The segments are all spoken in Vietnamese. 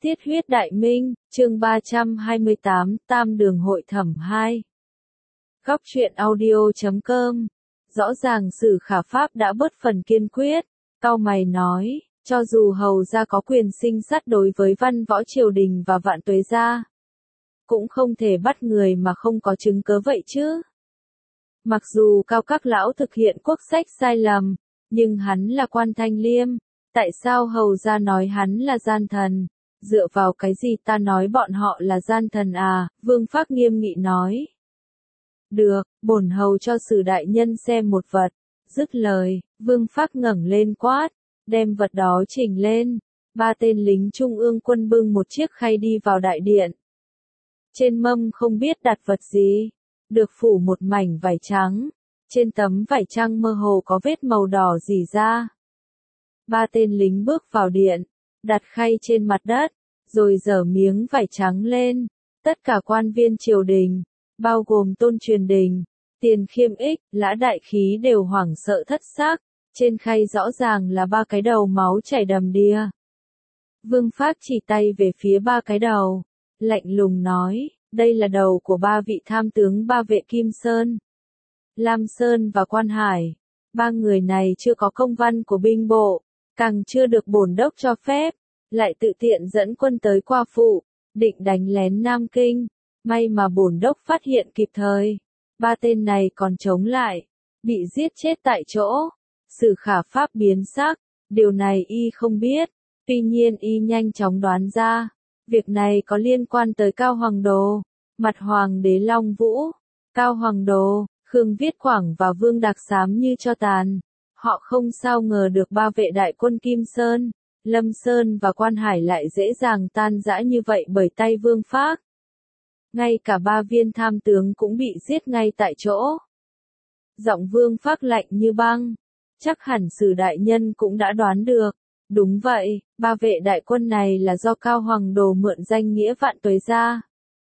Tiết huyết đại minh, chương 328, Tam đường hội thẩm 2. Góc truyện audio.com. Rõ ràng Sử Khả Pháp đã bớt phần kiên quyết, cau mày nói, cho dù hầu gia có quyền sinh sát đối với văn võ triều đình và vạn tuế gia, cũng không thể bắt người mà không có chứng cớ vậy chứ. Mặc dù cao các lão thực hiện quốc sách sai lầm, nhưng hắn là quan thanh liêm, tại sao hầu gia nói hắn là gian thần? Dựa vào cái gì ta nói bọn họ là gian thần à? Vương Phác nghiêm nghị nói. Được, bổn hầu cho Sử đại nhân xem một vật. Dứt lời, Vương Phác ngẩng lên quát, đem vật đó chỉnh lên. 3 tên lính trung ương quân bưng một chiếc khay đi vào đại điện. Trên mâm không biết đặt vật gì, được phủ một mảnh vải trắng. Trên tấm vải trắng mơ hồ có vết màu đỏ rỉ ra. 3 tên lính bước vào điện, đặt khay trên mặt đất, rồi giở miếng vải trắng lên. Tất cả quan viên triều đình, bao gồm Tôn Truyền Đình, Tiền Khiêm Ích, Lã Đại Khí đều hoảng sợ thất xác. Trên khay rõ ràng là 3 cái đầu máu chảy đầm đìa. Vương Phác chỉ tay về phía 3 cái đầu, lạnh lùng nói, đây là đầu của 3 vị tham tướng Ba Vệ Kim Sơn, Lam Sơn và Quan Hải. 3 người này chưa có công văn của binh bộ, càng chưa được bổn đốc cho phép, lại tự tiện dẫn quân tới Qua Phụ, định đánh lén Nam Kinh. May mà bổn đốc phát hiện kịp thời, 3 tên này còn chống lại, bị giết chết tại chỗ. Sử Khả Pháp biến sắc, điều này y không biết, tuy nhiên y nhanh chóng đoán ra, việc này có liên quan tới Cao Hoàng Đồ, mặt Hoàng đế Long Vũ. Cao Hoàng Đồ, Khương Viết Quảng và Vương Đạc xám như cho tàn. Họ không sao ngờ được 3 vệ đại quân Kim Sơn, Lâm Sơn và Quan Hải lại dễ dàng tan rã như vậy bởi tay Vương Phác. Ngay cả 3 viên tham tướng cũng bị giết ngay tại chỗ. Giọng Vương Phác lạnh như băng, chắc hẳn Sử đại nhân cũng đã đoán được. Đúng vậy, 3 vệ đại quân này là do Cao Hoàng Đồ mượn danh nghĩa vạn tuế gia,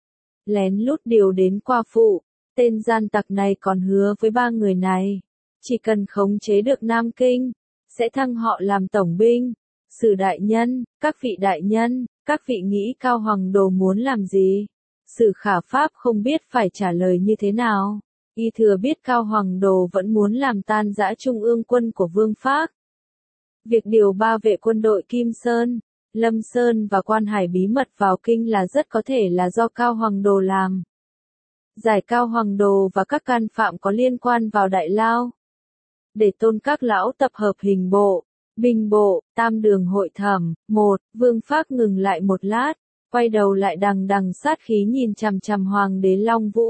lén lút điều đến Qua Phụ. Tên gian tặc này còn hứa với 3 người này, chỉ cần khống chế được Nam Kinh, sẽ thăng họ làm tổng binh. Sử đại nhân, các vị đại nhân, các vị nghĩ Cao Hoàng Đồ muốn làm gì? Sử Khả Pháp không biết phải trả lời như thế nào. Y thừa biết Cao Hoàng Đồ vẫn muốn làm tan rã trung ương quân của Vương Phác. Việc điều 3 vệ quân đội Kim Sơn, Lâm Sơn và Quan Hải bí mật vào kinh là rất có thể là do Cao Hoàng Đồ làm. Giải Cao Hoàng Đồ và các can phạm có liên quan vào đại lao. Để Tôn các lão tập hợp hình bộ, binh bộ, tam đường hội thẩm. Vương Phác ngừng lại một lát, quay đầu lại đằng đằng sát khí nhìn chằm chằm Hoàng đế Long Vũ.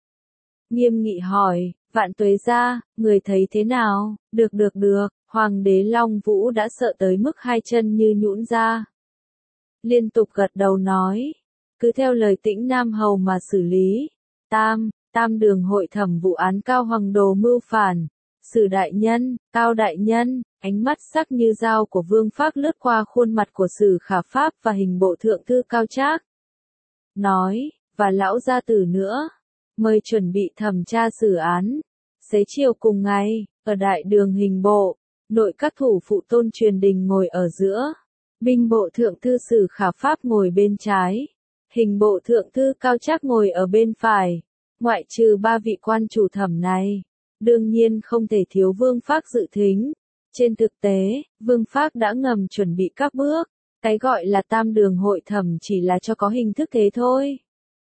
Nghiêm nghị hỏi, vạn tuế gia, người thấy thế nào? Được, Hoàng đế Long Vũ đã sợ tới mức 2 chân như nhũn ra. Liên tục gật đầu nói, cứ theo lời Tĩnh Nam Hầu mà xử lý. Tam đường hội thẩm vụ án Cao Hoàng Đồ mưu phản. Sử đại nhân, Cao đại nhân. Ánh mắt sắc như dao của Vương Phác lướt qua khuôn mặt của Sử Khả Pháp và hình bộ thượng thư Cao Trác. Nói, và lão gia tử nữa, mời chuẩn bị thẩm tra xử án. Xế chiều cùng ngày, ở đại đường hình bộ, nội các thủ phụ Tôn Truyền Đình ngồi ở giữa, binh bộ thượng thư Sử Khả Pháp ngồi bên trái, hình bộ thượng thư Cao Trác ngồi ở bên phải. Ngoại trừ 3 vị quan chủ thẩm này, đương nhiên không thể thiếu Vương Phác dự thính. Trên thực tế, Vương Phác đã ngầm chuẩn bị các bước, cái gọi là tam đường hội thẩm chỉ là cho có hình thức thế thôi.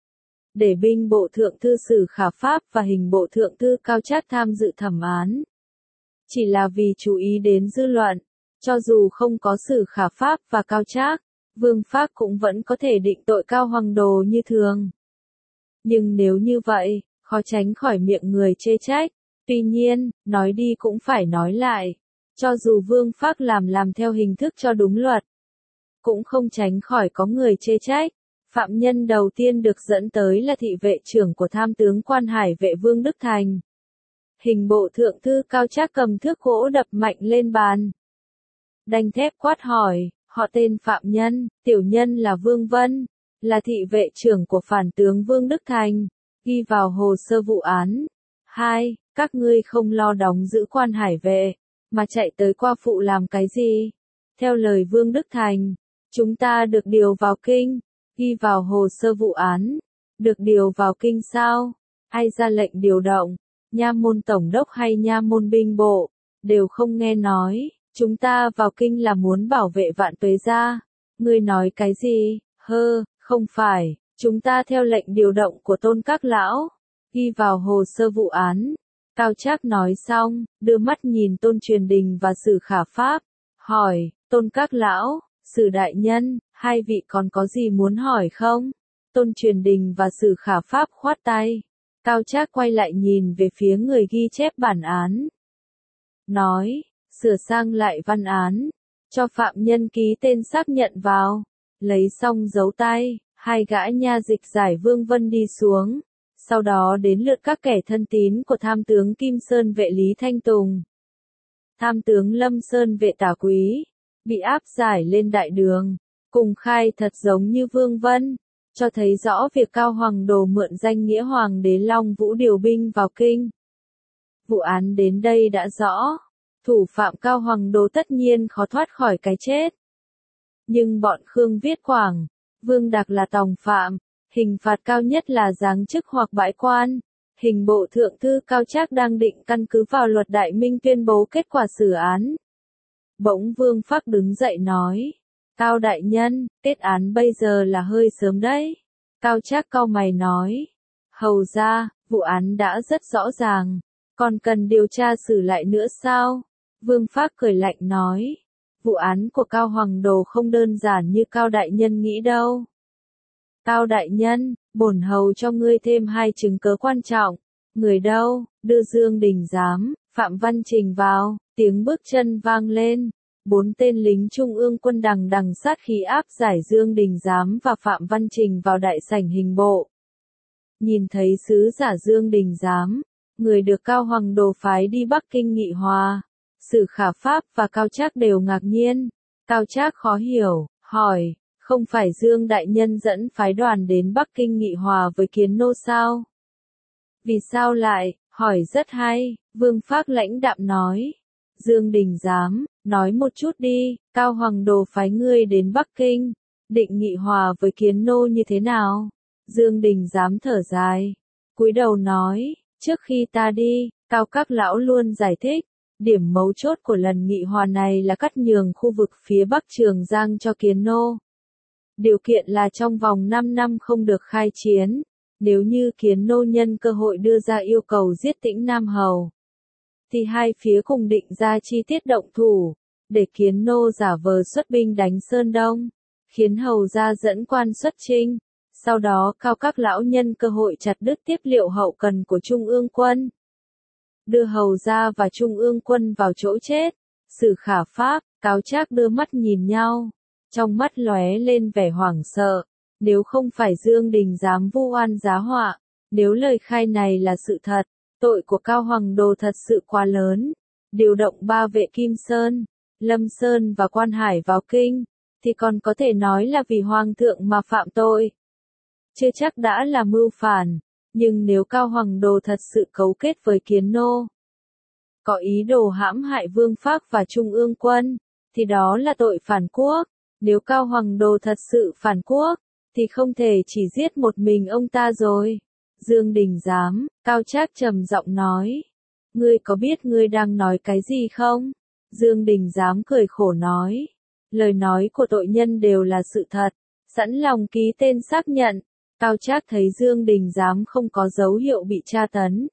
Để binh bộ thượng thư Sử Khả Pháp và hình bộ thượng thư Cao Trác tham dự thẩm án, chỉ là vì chú ý đến dư luận. Cho dù không có Sử Khả Pháp và Cao Trác, Vương Phác cũng vẫn có thể định tội Cao Hoàng Đồ như thường. Nhưng nếu như vậy, khó tránh khỏi miệng người chê trách. Tuy nhiên, nói đi cũng phải nói lại. Cho dù Vương Phác làm theo hình thức cho đúng luật, cũng không tránh khỏi có người chê trách. Phạm nhân đầu tiên được dẫn tới là thị vệ trưởng của tham tướng Quan Hải vệ Vương Đức Thành. Hình bộ thượng thư Cao Trác cầm thước gỗ đập mạnh lên bàn, đanh thép quát hỏi, họ tên phạm nhân, tiểu nhân là Vương Vân, là thị vệ trưởng của phản tướng Vương Đức Thành, ghi vào hồ sơ vụ án. 2. Các ngươi không lo đóng giữ Quan Hải vệ, mà chạy tới Qua Phụ làm cái gì? Theo lời Vương Đức Thành, Chúng ta được điều vào kinh, ghi vào hồ sơ vụ án. Được điều vào kinh sao? Ai ra lệnh điều động? Nha môn tổng đốc hay nha môn binh bộ? Đều không nghe nói. Chúng ta vào kinh là muốn bảo vệ Vạn Tuế gia. Ngươi nói cái gì? Không phải. Chúng ta theo lệnh điều động của Tôn các lão. Ghi vào hồ sơ vụ án. Cao Trác nói xong, đưa mắt nhìn Tôn Truyền Đình và Sử Khả Pháp. Hỏi, Tôn các lão, Sử đại nhân, hai vị còn có gì muốn hỏi không? Tôn Truyền Đình và Sử Khả Pháp khoát tay. Cao Trác quay lại nhìn về phía người ghi chép bản án. Nói, sửa sang lại văn án, cho phạm nhân ký tên xác nhận vào. Lấy xong dấu tay, hai gã nha dịch giải Vương Vân đi xuống. Sau đó đến lượt các kẻ thân tín của tham tướng Kim Sơn vệ Lý Thanh Tùng. Tham tướng Lâm Sơn vệ Tả Quý, bị áp giải lên đại đường, cùng khai thật giống như Vương Vân, cho thấy rõ việc Cao Hoàng Đồ mượn danh nghĩa Hoàng đế Long Vũ điều binh vào kinh. Vụ án đến đây đã rõ, thủ phạm Cao Hoàng Đồ tất nhiên khó thoát khỏi cái chết. Nhưng bọn Khương Viết Quảng, Vương Đạc là tòng phạm, hình phạt cao nhất là giáng chức hoặc bãi quan. Hình bộ thượng thư Cao Trác đang định căn cứ vào luật Đại Minh tuyên bố kết quả xử án. Bỗng Vương Phác đứng dậy nói, Cao đại nhân, kết án bây giờ là hơi sớm đấy. Cao Trác cau mày nói, hầu ra, vụ án đã rất rõ ràng, còn cần điều tra xử lại nữa sao? Vương Phác cười lạnh nói, vụ án của Cao Hoàng Đồ không đơn giản như Cao đại nhân nghĩ đâu. Cao đại nhân, bổn hầu cho ngươi thêm hai chứng cớ quan trọng. Người đâu? Đưa Dương Đình Giám, Phạm Văn Trình vào. Tiếng bước chân vang lên. 4 tên lính trung ương quân đằng đằng sát khí áp giải Dương Đình Giám và Phạm Văn Trình vào đại sảnh hình bộ. Nhìn thấy sứ giả Dương Đình Giám, người được Cao Hoàng Đồ phái đi Bắc Kinh nghị hòa, Sử Khả Pháp và Cao Trác đều ngạc nhiên. Cao Trác khó hiểu, hỏi, không phải Dương đại nhân dẫn phái đoàn đến Bắc Kinh nghị hòa với Kiến Nô sao? Vì sao lại? Hỏi rất hay, Vương Phác lãnh đạm nói. Dương Đình Giám, nói một chút đi, Cao Hoàng Đồ phái ngươi đến Bắc Kinh, định nghị hòa với Kiến Nô như thế nào? Dương Đình Giám thở dài, cúi đầu nói, trước khi ta đi, Cao các lão luôn giải thích, điểm mấu chốt của lần nghị hòa này là cắt nhường khu vực phía Bắc Trường Giang cho Kiến Nô. Điều kiện là trong vòng 5 năm không được khai chiến, nếu như Kiến Nô nhân cơ hội đưa ra yêu cầu giết Tĩnh Nam Hầu, thì hai phía cùng định ra chi tiết động thủ, để Kiến Nô giả vờ xuất binh đánh Sơn Đông, khiến Hầu gia dẫn quan xuất chinh, sau đó Cao các lão nhân cơ hội chặt đứt tiếp liệu hậu cần của Trung ương quân, đưa Hầu gia và Trung ương quân vào chỗ chết. Sử Khả Pháp, Cao Trác đưa mắt nhìn nhau, trong mắt lóe lên vẻ hoảng sợ. Nếu không phải Dương Đình Giám vu oan giá họa, nếu lời khai này là sự thật, tội của Cao Hoàng Đồ thật sự quá lớn. Điều động 3 vệ Kim Sơn, Lâm Sơn và Quan Hải vào kinh, thì còn có thể nói là vì Hoàng thượng mà phạm tội. Chưa chắc đã là mưu phản, nhưng nếu Cao Hoàng Đồ thật sự cấu kết với Kiến Nô, có ý đồ hãm hại Vương Phác và Trung ương quân, thì đó là tội phản quốc. Nếu Cao Hoàng Đồ thật sự phản quốc, thì không thể chỉ giết một mình ông ta rồi. Dương Đình Giám, Cao Trác trầm giọng nói. Ngươi có biết ngươi đang nói cái gì không? Dương Đình Giám cười khổ nói. Lời nói của tội nhân đều là sự thật, sẵn lòng ký tên xác nhận. Cao Trác thấy Dương Đình Giám không có dấu hiệu bị tra tấn,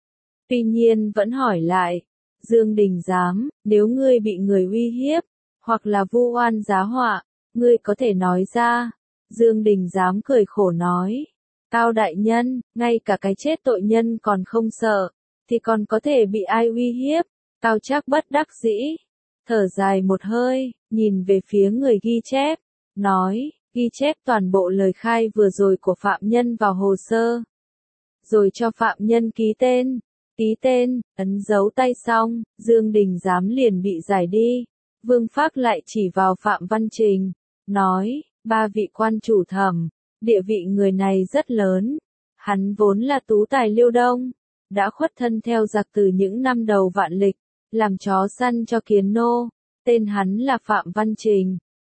tuy nhiên vẫn hỏi lại. Dương Đình Giám, nếu ngươi bị người uy hiếp, hoặc là vu oan giá họa, ngươi có thể nói ra. Dương Đình Giám cười khổ nói. Cao đại nhân, ngay cả cái chết tội nhân còn không sợ, thì còn có thể bị ai uy hiếp? Cao Trác bất đắc dĩ, thở dài một hơi, nhìn về phía người ghi chép, nói, ghi chép toàn bộ lời khai vừa rồi của phạm nhân vào hồ sơ, rồi cho phạm nhân ký tên, ấn dấu tay xong, Dương Đình Giám liền bị giải đi. Vương Phác lại chỉ vào Phạm Văn Trình, nói, 3 vị quan chủ thẩm, địa vị người này rất lớn, hắn vốn là tú tài Liêu Đông, đã khuất thân theo giặc từ những năm đầu vạn lịch, làm chó săn cho Kiến Nô, tên hắn là Phạm Văn Trình,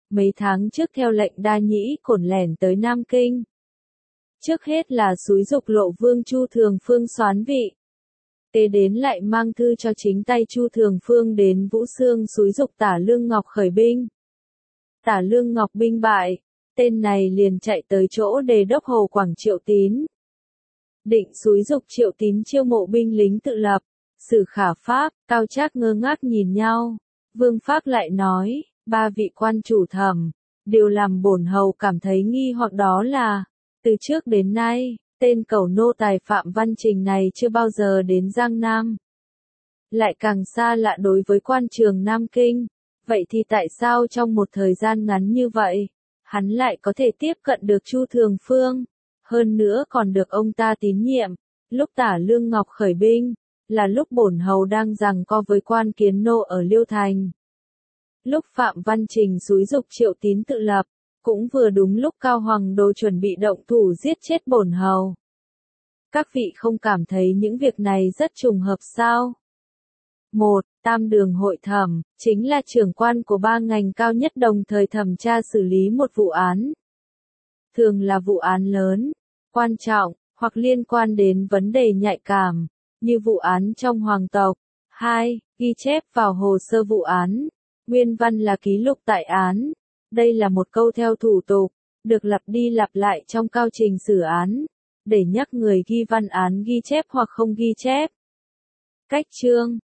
mấy tháng trước theo lệnh Đa Nhĩ Cổn lẻn tới Nam Kinh. Trước hết là xúi giục Lộ Vương Chu Thường Phương soán vị. Kế đến lại mang thư cho chính tay Chu Thường Phương đến Vũ Xương xúi giục Tả Lương Ngọc khởi binh. Tả Lương Ngọc binh bại, tên này liền chạy tới chỗ Đề đốc Hồ Quảng Triệu Tín. Định xúi giục Triệu Tín chiêu mộ binh lính tự lập. Sử Khả Pháp, Cao Trác ngơ ngác nhìn nhau. Vương Phác lại nói, ba vị quan chủ thẩm, điều làm bổn hầu cảm thấy nghi hoặc đó là, từ trước đến nay, tên cẩu nô tài Phạm Văn Trình này chưa bao giờ đến Giang Nam. Lại càng xa lạ đối với quan trường Nam Kinh. Vậy thì tại sao trong một thời gian ngắn như vậy, hắn lại có thể tiếp cận được Chu Thường Phương, hơn nữa còn được ông ta tín nhiệm? Lúc Tả Lương Ngọc khởi binh, là lúc bổn hầu đang giằng co với quan Kiến Nô ở Liêu Thành. Lúc Phạm Văn Trình xúi giục Triệu Tín tự lập, cũng vừa đúng lúc Cao Hoàng Đô chuẩn bị động thủ giết chết bổn hầu. Các vị không cảm thấy những việc này rất trùng hợp sao? 1. Tam đường hội thẩm, chính là trưởng quan của ba ngành cao nhất đồng thời thẩm tra xử lý một vụ án. Thường là vụ án lớn, quan trọng, hoặc liên quan đến vấn đề nhạy cảm, như vụ án trong hoàng tộc. 2. Ghi chép vào hồ sơ vụ án. Nguyên văn là ký lục tại án. Đây là một câu theo thủ tục, được lặp đi lặp lại trong cao trình xử án, để nhắc người ghi văn án ghi chép hoặc không ghi chép. Cách chương